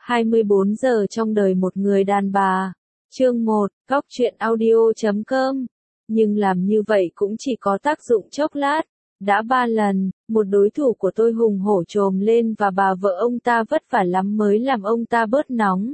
24 giờ trong đời một người đàn bà. Chương 1, Góc truyện audio.com. Nhưng làm như vậy cũng chỉ có tác dụng chốc lát. Đã 3 lần, một đối thủ của tôi hùng hổ trồm lên và bà vợ ông ta vất vả lắm mới làm ông ta bớt nóng.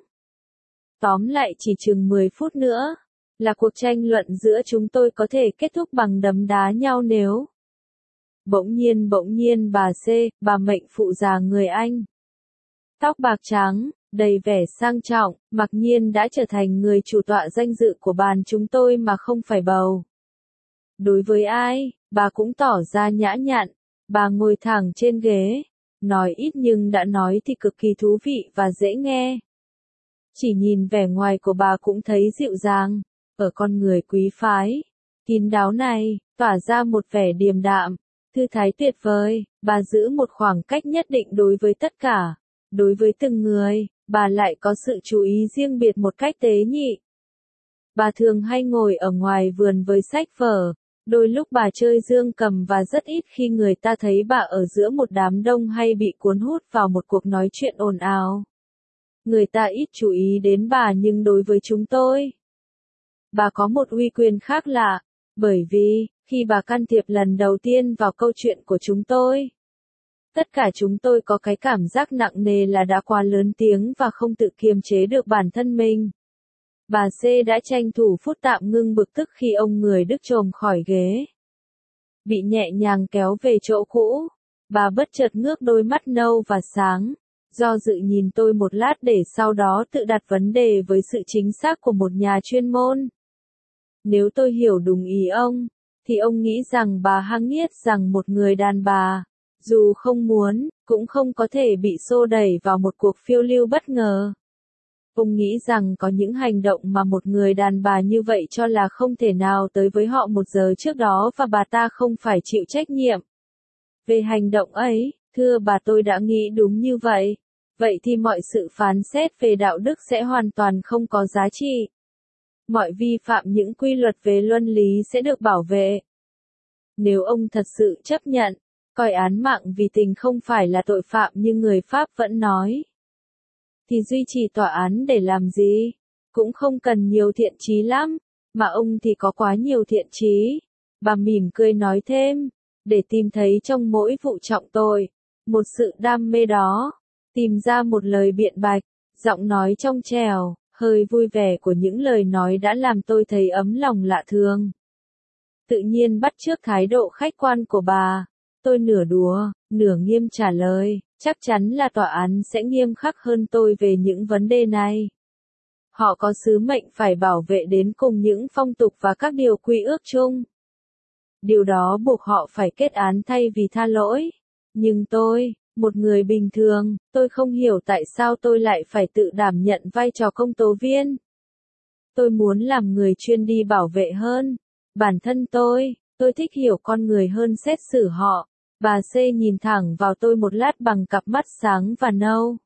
Tóm lại chỉ chừng 10 phút nữa, là cuộc tranh luận giữa chúng tôi có thể kết thúc bằng đấm đá nhau nếu. Bỗng nhiên bà mệnh phụ già người Anh. Tóc bạc trắng, đầy vẻ sang trọng, mặc nhiên đã trở thành người chủ tọa danh dự của bàn chúng tôi mà không phải bầu. Đối với ai, bà cũng tỏ ra nhã nhặn, bà ngồi thẳng trên ghế, nói ít nhưng đã nói thì cực kỳ thú vị và dễ nghe. Chỉ nhìn vẻ ngoài của bà cũng thấy dịu dàng, ở con người quý phái, kín đáo này, tỏa ra một vẻ điềm đạm, thư thái tuyệt vời, bà giữ một khoảng cách nhất định đối với tất cả. Đối với từng người, bà lại có sự chú ý riêng biệt một cách tế nhị. Bà thường hay ngồi ở ngoài vườn với sách vở, đôi lúc bà chơi dương cầm và rất ít khi người ta thấy bà ở giữa một đám đông hay bị cuốn hút vào một cuộc nói chuyện ồn ào. Người ta ít chú ý đến bà nhưng đối với chúng tôi, bà có một uy quyền khác lạ, bởi vì, khi bà can thiệp lần đầu tiên vào câu chuyện của chúng tôi, tất cả chúng tôi có cái cảm giác nặng nề là đã quá lớn tiếng và không tự kiềm chế được bản thân mình. Bà C đã tranh thủ phút tạm ngưng bực tức khi ông người Đức trồm khỏi ghế. Bị nhẹ nhàng kéo về chỗ cũ, bà bất chợt ngước đôi mắt nâu và sáng, do dự nhìn tôi một lát để sau đó tự đặt vấn đề với sự chính xác của một nhà chuyên môn. Nếu tôi hiểu đúng ý ông, thì ông nghĩ rằng bà hăng nghiết rằng một người đàn bà, dù không muốn, cũng không có thể bị xô đẩy vào một cuộc phiêu lưu bất ngờ. Ông nghĩ rằng có những hành động mà một người đàn bà như vậy cho là không thể nào tới với họ 1 giờ trước đó và bà ta không phải chịu trách nhiệm về hành động ấy. Thưa bà, tôi đã nghĩ đúng như vậy. Vậy thì mọi sự phán xét về đạo đức sẽ hoàn toàn không có giá trị. Mọi vi phạm những quy luật về luân lý sẽ được bảo vệ. Nếu ông thật sự chấp nhận, coi án mạng vì tình không phải là tội phạm như người Pháp vẫn nói, thì duy trì tòa án để làm gì? Cũng không cần nhiều thiện chí lắm, mà ông thì có quá nhiều thiện chí. Bà mỉm cười nói thêm, để tìm thấy trong mỗi vụ trọng tội, một sự đam mê đó, tìm ra một lời biện bạch, giọng nói trong trẻo, hơi vui vẻ của những lời nói đã làm tôi thấy ấm lòng lạ thường. Tự nhiên bắt chước thái độ khách quan của bà, tôi nửa đùa, nửa nghiêm trả lời, chắc chắn là tòa án sẽ nghiêm khắc hơn tôi về những vấn đề này. Họ có sứ mệnh phải bảo vệ đến cùng những phong tục và các điều quy ước chung. Điều đó buộc họ phải kết án thay vì tha lỗi. Nhưng tôi, một người bình thường, tôi không hiểu tại sao tôi lại phải tự đảm nhận vai trò công tố viên. Tôi muốn làm người chuyên đi bảo vệ hơn bản thân tôi thích hiểu con người hơn xét xử họ. Bà C nhìn thẳng vào tôi một lát bằng cặp mắt sáng và nâu.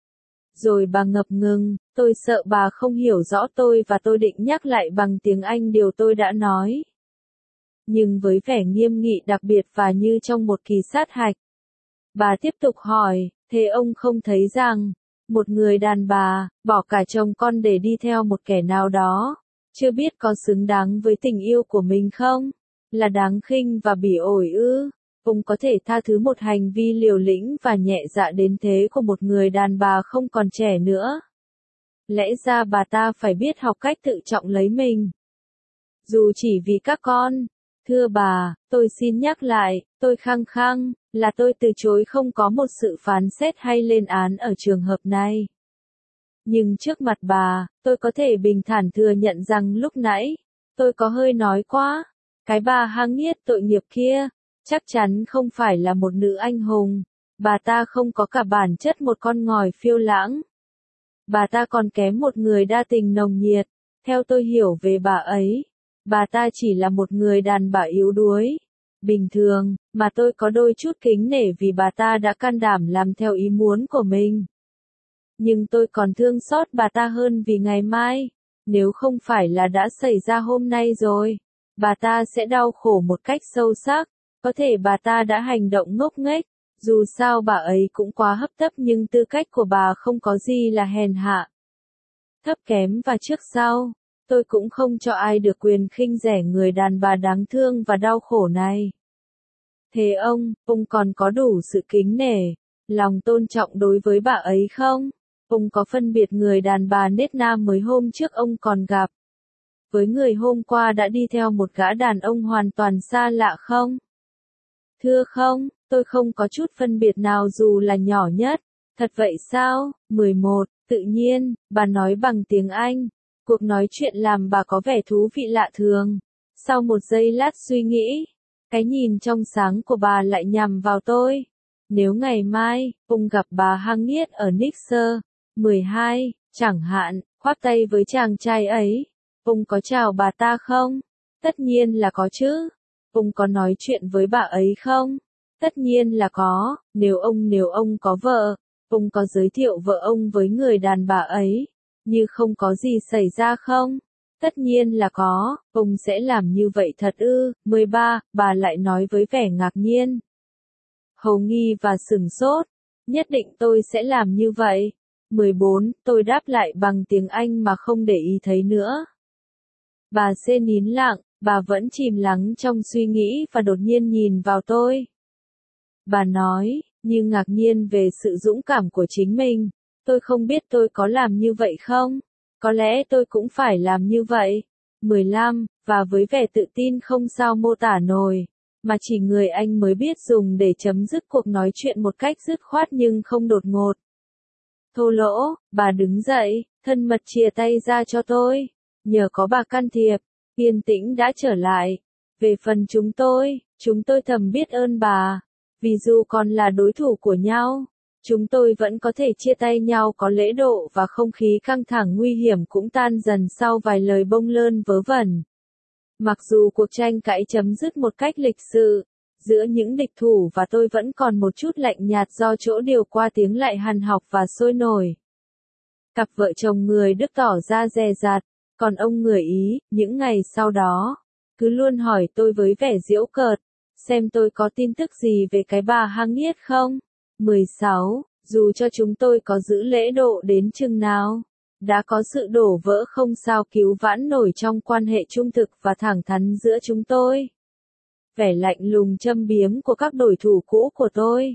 Rồi bà ngập ngừng, tôi sợ bà không hiểu rõ tôi và tôi định nhắc lại bằng tiếng Anh điều tôi đã nói. Nhưng với vẻ nghiêm nghị đặc biệt và như trong một kỳ sát hạch, bà tiếp tục hỏi, thế ông không thấy rằng, một người đàn bà, bỏ cả chồng con để đi theo một kẻ nào đó, chưa biết có xứng đáng với tình yêu của mình không? Là đáng khinh và bỉ ổi ư? Ông có thể tha thứ một hành vi liều lĩnh và nhẹ dạ đến thế của một người đàn bà không còn trẻ nữa? Lẽ ra bà ta phải biết học cách tự trọng lấy mình. Dù chỉ vì các con. Thưa bà, tôi xin nhắc lại, tôi khăng khăng, là tôi từ chối không có một sự phán xét hay lên án ở trường hợp này. Nhưng trước mặt bà, tôi có thể bình thản thừa nhận rằng lúc nãy, tôi có hơi nói quá. Cái bà hăng nghiết tội nghiệp kia, chắc chắn không phải là một nữ anh hùng. Bà ta không có cả bản chất một con ngòi phiêu lãng. Bà ta còn kém một người đa tình nồng nhiệt. Theo tôi hiểu về bà ấy, bà ta chỉ là một người đàn bà yếu đuối, bình thường, mà tôi có đôi chút kính nể vì bà ta đã can đảm làm theo ý muốn của mình. Nhưng tôi còn thương xót bà ta hơn vì ngày mai, nếu không phải là đã xảy ra hôm nay rồi, bà ta sẽ đau khổ một cách sâu sắc. Có thể bà ta đã hành động ngốc nghếch, Dù sao bà ấy cũng quá hấp tấp nhưng tư cách của bà không có gì là hèn hạ. Thấp kém và trước sau, tôi cũng không cho ai được quyền khinh rẻ người đàn bà đáng thương và đau khổ này. Thế ông còn có đủ sự kính nể, lòng tôn trọng đối với bà ấy không? Ông có phân biệt người đàn bà nết na mới hôm trước ông còn gặp, với người hôm qua đã đi theo một gã đàn ông hoàn toàn xa lạ không? Thưa không, tôi không có chút phân biệt nào dù là nhỏ nhất. Thật vậy sao? 11. Tự nhiên, bà nói bằng tiếng Anh. Cuộc nói chuyện làm bà có vẻ thú vị lạ thường. Sau một giây lát suy nghĩ, cái nhìn trong sáng của bà lại nhằm vào tôi. Nếu ngày mai, ông gặp bà Harriet ở Nixer, 12, chẳng hạn, khoác tay với chàng trai ấy, ông có chào bà ta không? Tất nhiên là có chứ. Ông có nói chuyện với bà ấy không? Tất nhiên là có. Nếu ông có vợ, ông có giới thiệu vợ ông với người đàn bà ấy, như không có gì xảy ra không? Tất nhiên là có. Ông sẽ làm như vậy thật ư? 13, bà lại nói với vẻ ngạc nhiên, hầu nghi và sửng sốt. Nhất định tôi sẽ làm như vậy. 14, tôi đáp lại bằng tiếng Anh mà không để ý thấy nữa. Bà C nín lặng, bà vẫn chìm lắng trong suy nghĩ và đột nhiên nhìn vào tôi. Bà nói, như ngạc nhiên về sự dũng cảm của chính mình, tôi không biết tôi có làm như vậy không? Có lẽ tôi cũng phải làm như vậy. 15, và với vẻ tự tin không sao mô tả nổi, mà chỉ người anh mới biết dùng để chấm dứt cuộc nói chuyện một cách dứt khoát nhưng không đột ngột. Thô lỗ, bà đứng dậy, thân mật chìa tay ra cho tôi. Nhờ có bà can thiệp, yên tĩnh đã trở lại. Về phần chúng tôi thầm biết ơn bà. Vì dù còn là đối thủ của nhau, chúng tôi vẫn có thể chia tay nhau có lễ độ và không khí căng thẳng nguy hiểm cũng tan dần sau vài lời bông lơn vớ vẩn. Mặc dù cuộc tranh cãi chấm dứt một cách lịch sự, giữa những địch thủ và tôi vẫn còn một chút lạnh nhạt do chỗ điều qua tiếng lại hằn học và sôi nổi. Cặp vợ chồng người Đức tỏ ra dè dặt, còn ông người Ý, những ngày sau đó, cứ luôn hỏi tôi với vẻ giễu cợt, xem tôi có tin tức gì về cái bà Harriet không? 16. Dù cho chúng tôi có giữ lễ độ đến chừng nào, đã có sự đổ vỡ không sao cứu vãn nổi trong quan hệ trung thực và thẳng thắn giữa chúng tôi. Vẻ lạnh lùng châm biếm của các đối thủ cũ của tôi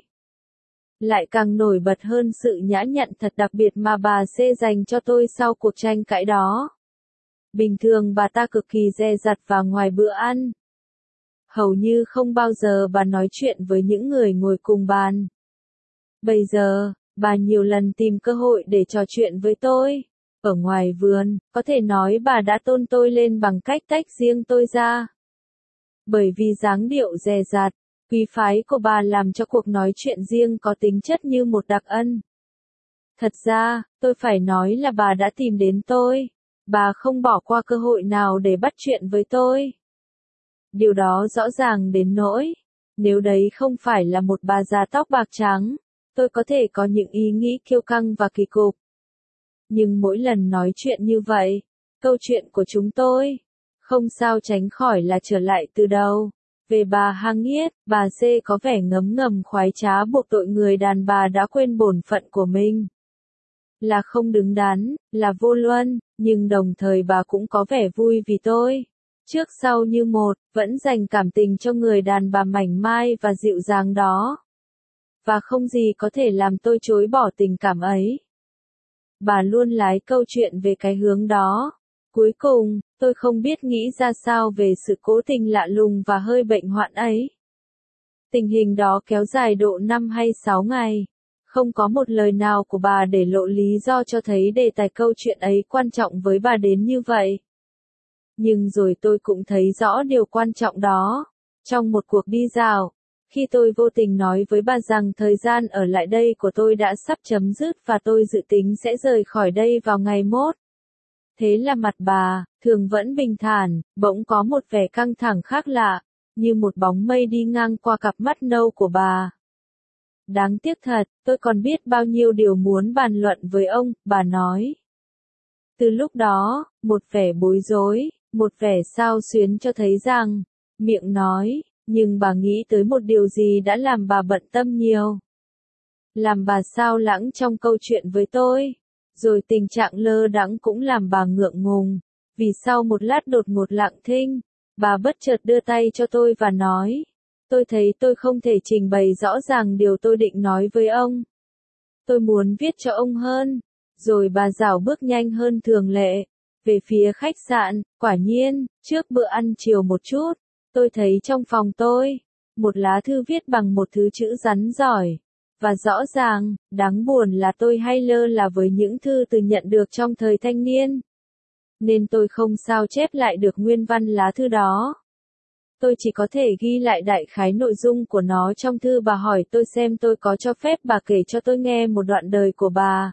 lại càng nổi bật hơn sự nhã nhặn thật đặc biệt mà bà C dành cho tôi sau cuộc tranh cãi đó. Bình thường bà ta cực kỳ dè dặt và ngoài bữa ăn, hầu như không bao giờ bà nói chuyện với những người ngồi cùng bàn. Bây giờ, bà nhiều lần tìm cơ hội để trò chuyện với tôi. Ở ngoài vườn, có thể nói bà đã tôn tôi lên bằng cách tách riêng tôi ra. Bởi vì dáng điệu dè dặt, quý phái của bà làm cho cuộc nói chuyện riêng có tính chất như một đặc ân. Thật ra, tôi phải nói là bà đã tìm đến tôi. Bà không bỏ qua cơ hội nào để bắt chuyện với tôi. Điều đó rõ ràng đến nỗi, nếu đấy không phải là một bà già tóc bạc trắng, tôi có thể có những ý nghĩ kiêu căng và kỳ cục. Nhưng mỗi lần nói chuyện như vậy, câu chuyện của chúng tôi không sao tránh khỏi là trở lại từ đầu. Về bà Harriet, bà C có vẻ ngấm ngầm khoái trá buộc tội người đàn bà đã quên bổn phận của mình. Là không đứng đắn, là vô luân, nhưng đồng thời bà cũng có vẻ vui vì tôi, trước sau như một, vẫn dành cảm tình cho người đàn bà mảnh mai và dịu dàng đó. Và không gì có thể làm tôi chối bỏ tình cảm ấy. Bà luôn lái câu chuyện về cái hướng đó. Cuối cùng, tôi không biết nghĩ ra sao về sự cố tình lạ lùng và hơi bệnh hoạn ấy. Tình hình đó kéo dài độ 5 hay 6 ngày. Không có một lời nào của bà để lộ lý do cho thấy đề tài câu chuyện ấy quan trọng với bà đến như vậy. Nhưng rồi tôi cũng thấy rõ điều quan trọng đó. Trong một cuộc đi dạo, khi tôi vô tình nói với bà rằng thời gian ở lại đây của tôi đã sắp chấm dứt và tôi dự tính sẽ rời khỏi đây vào ngày mốt. Thế là mặt bà, thường vẫn bình thản, bỗng có một vẻ căng thẳng khác lạ, như một bóng mây đi ngang qua cặp mắt nâu của bà. Đáng tiếc thật, tôi còn biết bao nhiêu điều muốn bàn luận với ông, bà nói. Từ lúc đó, một vẻ bối rối, một vẻ xao xuyến cho thấy rằng, miệng nói, Nhưng bà nghĩ tới một điều gì đã làm bà bận tâm nhiều. Làm bà xao lãng trong câu chuyện với tôi. Rồi tình trạng lơ đãng cũng làm bà ngượng ngùng. Vì sau một lát đột ngột lặng thinh, bà bất chợt đưa tay cho tôi và nói. Tôi thấy tôi không thể trình bày rõ ràng điều tôi định nói với ông. Tôi muốn viết cho ông hơn. Rồi bà rảo bước nhanh hơn thường lệ. Về phía khách sạn, quả nhiên, trước bữa ăn chiều một chút, tôi thấy trong phòng tôi, một lá thư viết bằng một thứ chữ rắn giỏi. Và rõ ràng, đáng buồn là tôi hay lơ là với những thư từ nhận được trong thời thanh niên. Nên tôi không sao chép lại được nguyên văn lá thư đó. Tôi chỉ có thể ghi lại đại khái nội dung của nó trong thư bà hỏi tôi xem tôi có cho phép bà kể cho tôi nghe một đoạn đời của bà.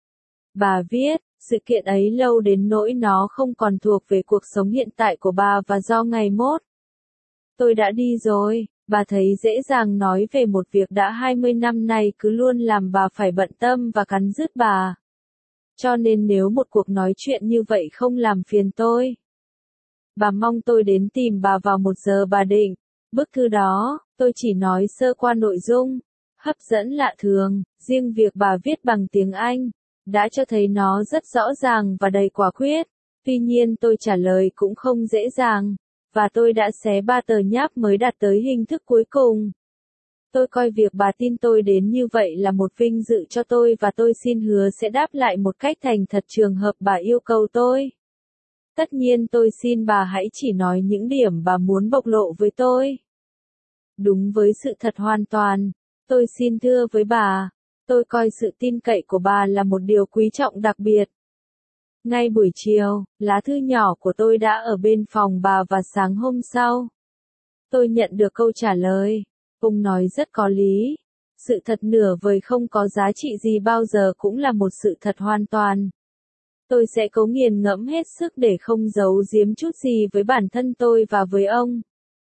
Bà viết, sự kiện ấy lâu đến nỗi nó không còn thuộc về cuộc sống hiện tại của bà và do ngày mốt. Tôi đã đi rồi, bà thấy dễ dàng nói về một việc đã 20 năm nay cứ luôn làm bà phải bận tâm và cắn rứt bà. Cho nên nếu một cuộc nói chuyện như vậy không làm phiền tôi, bà mong tôi đến tìm bà vào 1 giờ bà định. Bức thư đó, tôi chỉ nói sơ qua nội dung, hấp dẫn lạ thường, riêng việc bà viết bằng tiếng Anh, đã cho thấy nó rất rõ ràng và đầy quả quyết. Tuy nhiên tôi trả lời cũng không dễ dàng, và tôi đã xé 3 tờ nháp mới đạt tới hình thức cuối cùng. Tôi coi việc bà tin tôi đến như vậy là một vinh dự cho tôi và tôi xin hứa sẽ đáp lại một cách thành thật trường hợp bà yêu cầu tôi. Tất nhiên tôi xin bà hãy chỉ nói những điểm bà muốn bộc lộ với tôi. Đúng với sự thật hoàn toàn, tôi xin thưa với bà, tôi coi sự tin cậy của bà là một điều quý trọng đặc biệt. Ngay buổi chiều, lá thư nhỏ của tôi đã ở bên phòng bà và sáng hôm sau, tôi nhận được câu trả lời. Ông nói rất có lý. Sự thật nửa vời không có giá trị gì bao giờ cũng là một sự thật hoàn toàn. Tôi sẽ cố nghiền ngẫm hết sức để không giấu giếm chút gì với bản thân tôi và với ông.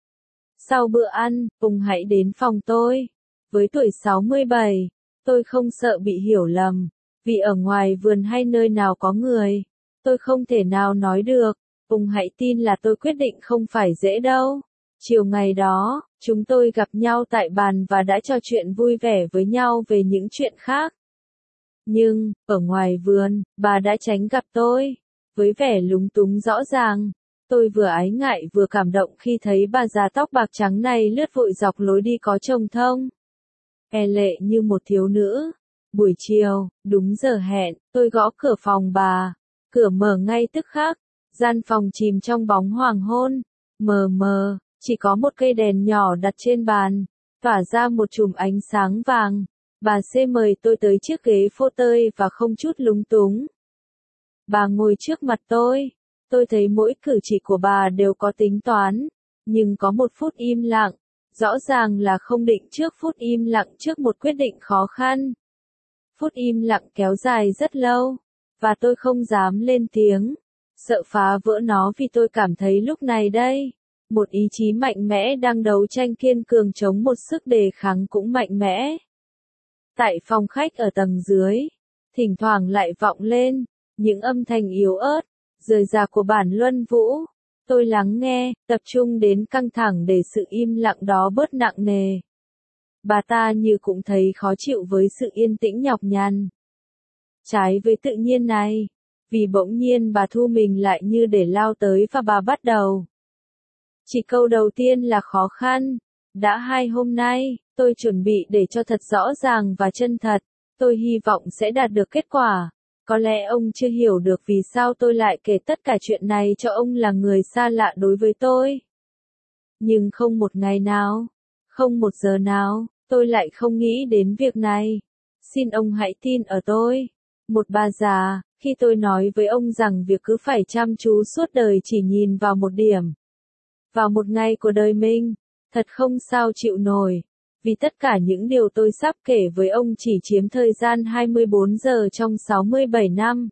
Sau bữa ăn, ông hãy đến phòng tôi. Với tuổi 67, tôi không sợ bị hiểu lầm, vì ở ngoài vườn hay nơi nào có người, tôi không thể nào nói được. Ông hãy tin là tôi quyết định không phải dễ đâu. Chiều ngày đó, chúng tôi gặp nhau tại bàn và đã trò chuyện vui vẻ với nhau về những chuyện khác. Nhưng, ở ngoài vườn, bà đã tránh gặp tôi. Với vẻ lúng túng rõ ràng, tôi vừa ái ngại vừa cảm động khi thấy bà già tóc bạc trắng này lướt vội dọc lối đi có chồng thông. E lệ như một thiếu nữ. Buổi chiều, đúng giờ hẹn, tôi gõ cửa phòng bà. Cửa mở ngay tức khắc. Gian phòng chìm trong bóng hoàng hôn. Mờ mờ, chỉ có một cây đèn nhỏ đặt trên bàn, tỏa ra một chùm ánh sáng vàng. Bà C mời tôi tới chiếc ghế fauteuil và không chút lúng túng. Bà ngồi trước mặt tôi thấy mỗi cử chỉ của bà đều có tính toán, nhưng có một phút im lặng, rõ ràng là không định trước phút im lặng trước một quyết định khó khăn. Phút im lặng kéo dài rất lâu, và tôi không dám lên tiếng, sợ phá vỡ nó vì tôi cảm thấy lúc này đây, một ý chí mạnh mẽ đang đấu tranh kiên cường chống một sức đề kháng cũng mạnh mẽ. Tại phòng khách ở tầng dưới, thỉnh thoảng lại vọng lên những âm thanh yếu ớt, rời rạc của bản luân vũ. Tôi lắng nghe, tập trung đến căng thẳng để sự im lặng đó bớt nặng nề. Bà ta như cũng thấy khó chịu với sự yên tĩnh nhọc nhằn. Trái với tự nhiên này, vì bỗng nhiên bà thu mình lại như để lao tới và bà bắt đầu. Chỉ câu đầu tiên là khó khăn. Đã 2 hôm nay, tôi chuẩn bị để cho thật rõ ràng và chân thật. Tôi hy vọng sẽ đạt được kết quả. Có lẽ ông chưa hiểu được vì sao tôi lại kể tất cả chuyện này cho ông là người xa lạ đối với tôi. Nhưng không một ngày nào, không một giờ nào, tôi lại không nghĩ đến việc này. Xin ông hãy tin ở tôi. Một bà già, khi tôi nói với ông rằng việc cứ phải chăm chú suốt đời chỉ nhìn vào một điểm. Vào một ngày của đời mình, thật không sao chịu nổi. Vì tất cả những điều tôi sắp kể với ông chỉ chiếm thời gian 24 giờ trong 67 năm.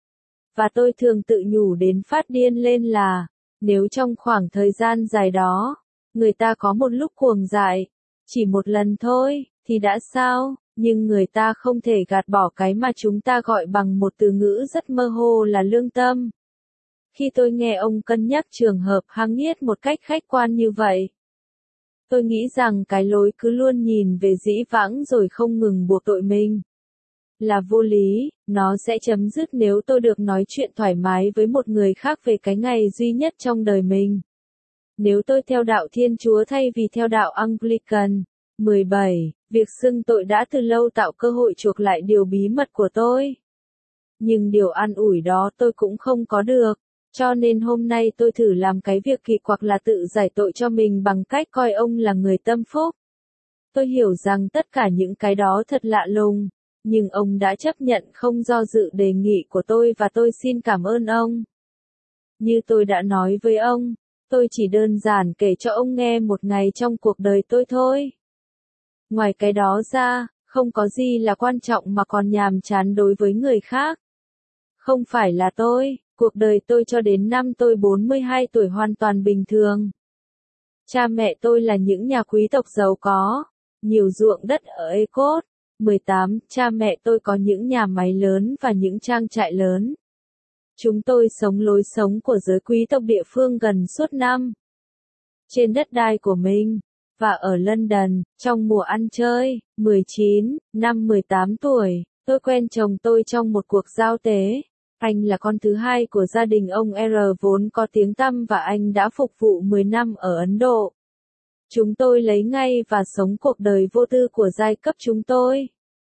Và tôi thường tự nhủ đến phát điên lên là, nếu trong khoảng thời gian dài đó, người ta có một lúc cuồng dại, chỉ một lần thôi, thì đã sao, nhưng người ta không thể gạt bỏ cái mà chúng ta gọi bằng một từ ngữ rất mơ hồ là lương tâm. Khi tôi nghe ông cân nhắc trường hợp Hăng Niết một cách khách quan như vậy, Tôi nghĩ rằng cái lối cứ luôn nhìn về dĩ vãng rồi không ngừng buộc tội mình là vô lý, nó sẽ chấm dứt nếu tôi được nói chuyện thoải mái với một người khác về cái ngày duy nhất trong đời mình. Nếu tôi theo đạo Thiên Chúa thay vì theo đạo Anglican. 17. Việc xưng tội đã từ lâu tạo cơ hội chuộc lại điều bí mật của tôi. Nhưng điều an ủi đó tôi cũng không có được. Cho nên hôm nay tôi thử làm cái việc kỳ quặc là tự giải tội cho mình bằng cách coi ông là người tâm phúc. Tôi hiểu rằng tất cả những cái đó thật lạ lùng. Nhưng ông đã chấp nhận không do dự đề nghị của tôi và tôi xin cảm ơn ông. Như tôi đã nói với ông, tôi chỉ đơn giản kể cho ông nghe một ngày trong cuộc đời tôi thôi. Ngoài cái đó ra, không có gì là quan trọng mà còn nhàm chán đối với người khác. Không phải là tôi, cuộc đời tôi cho đến năm tôi 42 tuổi hoàn toàn bình thường. Cha mẹ tôi là những nhà quý tộc giàu có, nhiều ruộng đất ở Ecot. 18. Cha mẹ tôi có những nhà máy lớn và những trang trại lớn. Chúng tôi sống lối sống của giới quý tộc địa phương gần suốt năm. Trên đất đai của mình. Và ở London, trong mùa ăn chơi. 19. Năm 18 tuổi, tôi quen chồng tôi trong một cuộc giao tế. Anh là con thứ hai của gia đình ông R vốn có tiếng tăm và anh đã phục vụ 10 năm ở Ấn Độ. Chúng tôi lấy ngay và sống cuộc đời vô tư của giai cấp chúng tôi.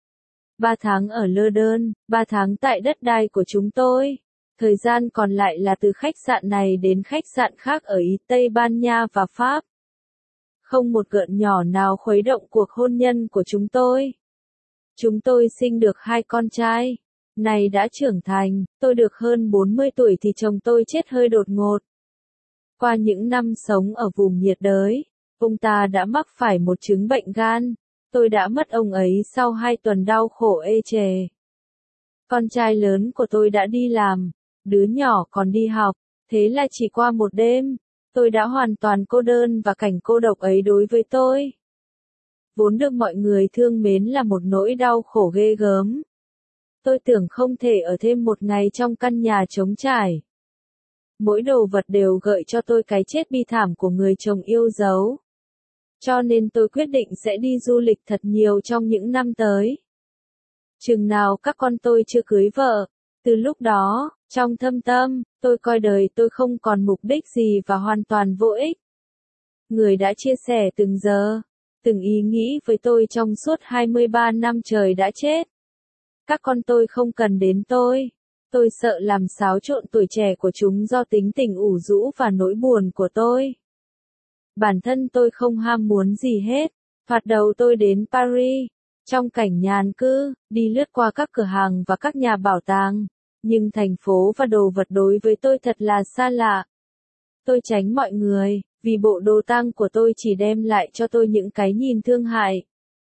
3 tháng ở London, 3 tháng tại đất đai của chúng tôi. Thời gian còn lại là từ khách sạn này đến khách sạn khác ở Ý Tây Ban Nha và Pháp. Không một gợn nhỏ nào khuấy động cuộc hôn nhân của chúng tôi. Chúng tôi sinh được 2 con trai. Này đã trưởng thành, tôi được hơn 40 tuổi thì chồng tôi chết hơi đột ngột. Qua những năm sống ở vùng nhiệt đới, ông ta đã mắc phải một chứng bệnh gan. Tôi đã mất ông ấy sau 2 tuần đau khổ ê chề. Con trai lớn của tôi đã đi làm, đứa nhỏ còn đi học, thế là chỉ qua một đêm, tôi đã hoàn toàn cô đơn và cảnh cô độc ấy đối với tôi. Vốn được mọi người thương mến là một nỗi đau khổ ghê gớm. Tôi tưởng không thể ở thêm một ngày trong căn nhà trống trải. Mỗi đồ vật đều gợi cho tôi cái chết bi thảm của người chồng yêu dấu. Cho nên tôi quyết định sẽ đi du lịch thật nhiều trong những năm tới. Chừng nào các con tôi chưa cưới vợ, từ lúc đó, trong thâm tâm, tôi coi đời tôi không còn mục đích gì và hoàn toàn vô ích. Người đã chia sẻ từng giờ, từng ý nghĩ với tôi trong suốt 23 năm trời đã chết. Các con tôi không cần đến tôi sợ làm xáo trộn tuổi trẻ của chúng do tính tình ủ rũ và nỗi buồn của tôi. Bản thân tôi không ham muốn gì hết. Thoạt đầu tôi đến Paris, trong cảnh nhàn cư, đi lướt qua các cửa hàng và các nhà bảo tàng. Nhưng thành phố và đồ vật đối với tôi thật là xa lạ. Tôi tránh mọi người, vì bộ đồ tang của tôi chỉ đem lại cho tôi những cái nhìn thương hại.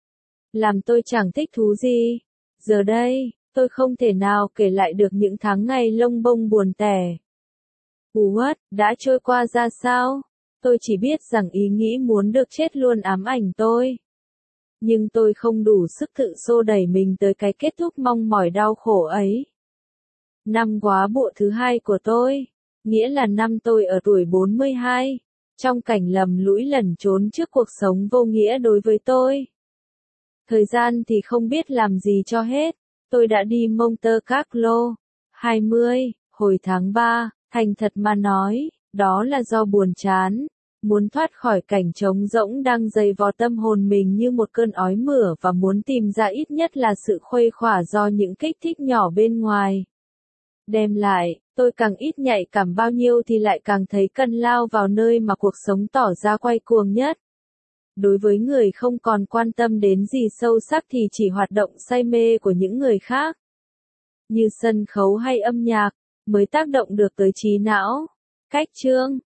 Làm tôi chẳng thích thú gì. Giờ đây, tôi không thể nào kể lại được những tháng ngày lông bông buồn tẻ. What, đã trôi qua ra sao? Tôi chỉ biết rằng ý nghĩ muốn được chết luôn ám ảnh tôi. Nhưng tôi không đủ sức tự xô đẩy mình tới cái kết thúc mong mỏi đau khổ ấy. Năm góa bụa thứ 2 của tôi, nghĩa là năm tôi ở tuổi 42, trong cảnh lầm lũi lẩn trốn trước cuộc sống vô nghĩa đối với tôi. Thời gian thì không biết làm gì cho hết, tôi đã đi Monte Carlo, 20, hồi tháng 3, thành thật mà nói, đó là do buồn chán, muốn thoát khỏi cảnh trống rỗng đang dày vò tâm hồn mình như một cơn ói mửa và muốn tìm ra ít nhất là sự khuây khỏa do những kích thích nhỏ bên ngoài. Đem lại, tôi càng ít nhạy cảm bao nhiêu thì lại càng thấy cần lao vào nơi mà cuộc sống tỏ ra quay cuồng nhất. Đối với người không còn quan tâm đến gì sâu sắc thì chỉ hoạt động say mê của những người khác, như sân khấu hay âm nhạc, mới tác động được tới trí não. Cách chương